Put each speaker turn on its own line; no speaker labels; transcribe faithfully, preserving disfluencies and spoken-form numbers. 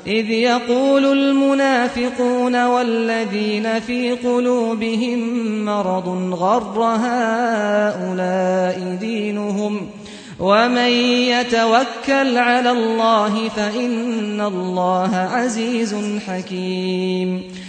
إذ يقول المنافقون والذين في قلوبهم مرض غر هؤلاء دينهم ومن يتوكل على الله فإن الله عزيز حكيم